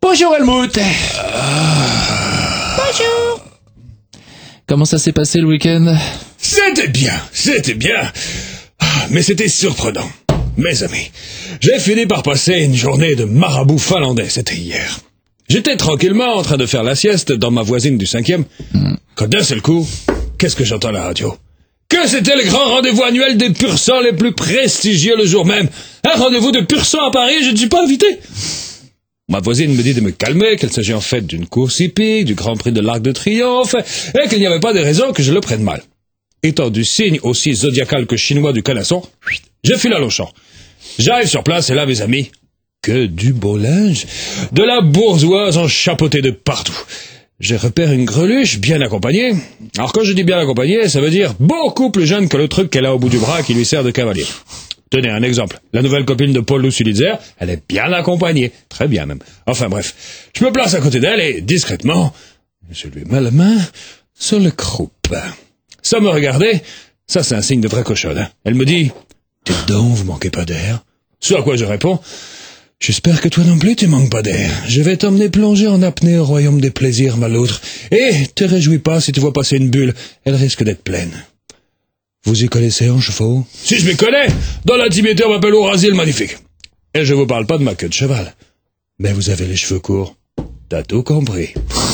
Bonjour Helmut. Bonjour. Comment ça s'est passé le week-end? C'était bien. Mais c'était surprenant. Mes amis, j'ai fini par passer une journée de marabout finlandais, c'était hier. J'étais tranquillement en train de faire la sieste dans ma voisine du 5e, quand d'un seul coup, qu'est-ce que j'entends à la radio? Que c'était le grand rendez-vous annuel des pur sang les plus prestigieux le jour même. Un rendez-vous de pur sang à Paris, je ne suis pas invité. Ma voisine me dit de me calmer, qu'il s'agit en fait d'une course hippique, du Grand Prix de l'Arc de Triomphe, et qu'il n'y avait pas de raison que je le prenne mal. Étant du signe aussi zodiacal que chinois du canasson, je file à Longchamp. J'arrive sur place et là, mes amis, que du beau linge, de la bourgeoise enchapeautée de partout. Je repère une greluche bien accompagnée. Alors quand je dis bien accompagnée, ça veut dire beaucoup plus jeune que le truc qu'elle a au bout du bras qui lui sert de cavalier. Tenez un exemple. La nouvelle copine de Paul Sulitzer, elle est bien accompagnée. Très bien même. Enfin bref, je me place à côté d'elle et, discrètement, je lui mets la main sur le croup. Sans me regarder, ça c'est un signe de vraie cochonne. Hein. Elle me dit « Dites donc, vous manquez pas d'air ?» Ce à quoi je réponds « J'espère que toi non plus tu manques pas d'air. Je vais t'emmener plonger en apnée au royaume des plaisirs, maloutre. Et te réjouis pas si tu vois passer une bulle, elle risque d'être pleine. » Vous y connaissez en chevaux? Si je m'y connais, dans l'intimité on m'appelle Horasie le magnifique. Et je vous parle pas de ma queue de cheval. Mais vous avez les cheveux courts. T'as tout compris.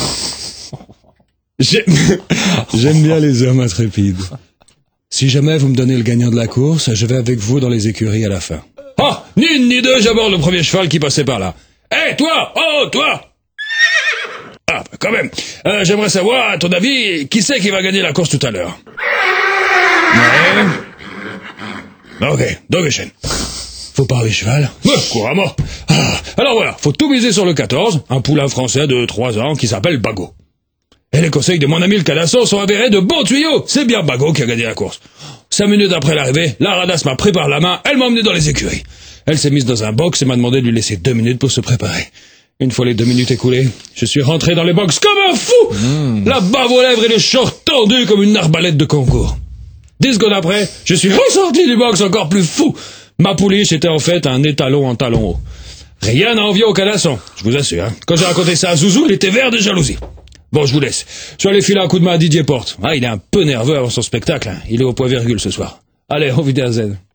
J'aime bien les hommes intrépides. Si jamais vous me donnez le gagnant de la course, je vais avec vous dans les écuries à la fin. Ah, ni une ni deux, j'aborde le premier cheval qui passait par là. Hé, toi! Oh, toi! Ah, bah, quand même. J'aimerais savoir, à ton avis, qui c'est qui va gagner la course tout à l'heure? Ouais. Ok, Doggechen. Faut parler cheval? Ouais, couramment. Ah, alors voilà, faut tout miser sur le 14, un poulain français de 3 ans qui s'appelle Bagot. Et les conseils de mon ami le Canasson sont avérés de bons tuyaux. C'est bien Bagot qui a gagné la course. 5 minutes après l'arrivée, la radasse m'a pris par la main, elle m'a emmené dans les écuries. Elle s'est mise dans un box et m'a demandé de lui laisser 2 minutes pour se préparer. Une fois les 2 minutes écoulées, je suis rentré dans les box comme un fou. La bave aux lèvres et le short tendu comme une arbalète de concours. 10 secondes après, je suis ressorti du box encore plus fou. Ma pouliche était en fait un étalon en talon haut. Rien à envier au Canasson, je vous assure. Hein. Quand j'ai raconté ça à Zouzou, il était vert de jalousie. Bon, je vous laisse. Je suis allé filer un coup de main à Didier Porte. Ah, il est un peu nerveux avant son spectacle. Hein. Il est au point virgule ce soir. Allez, au Wiedersehen.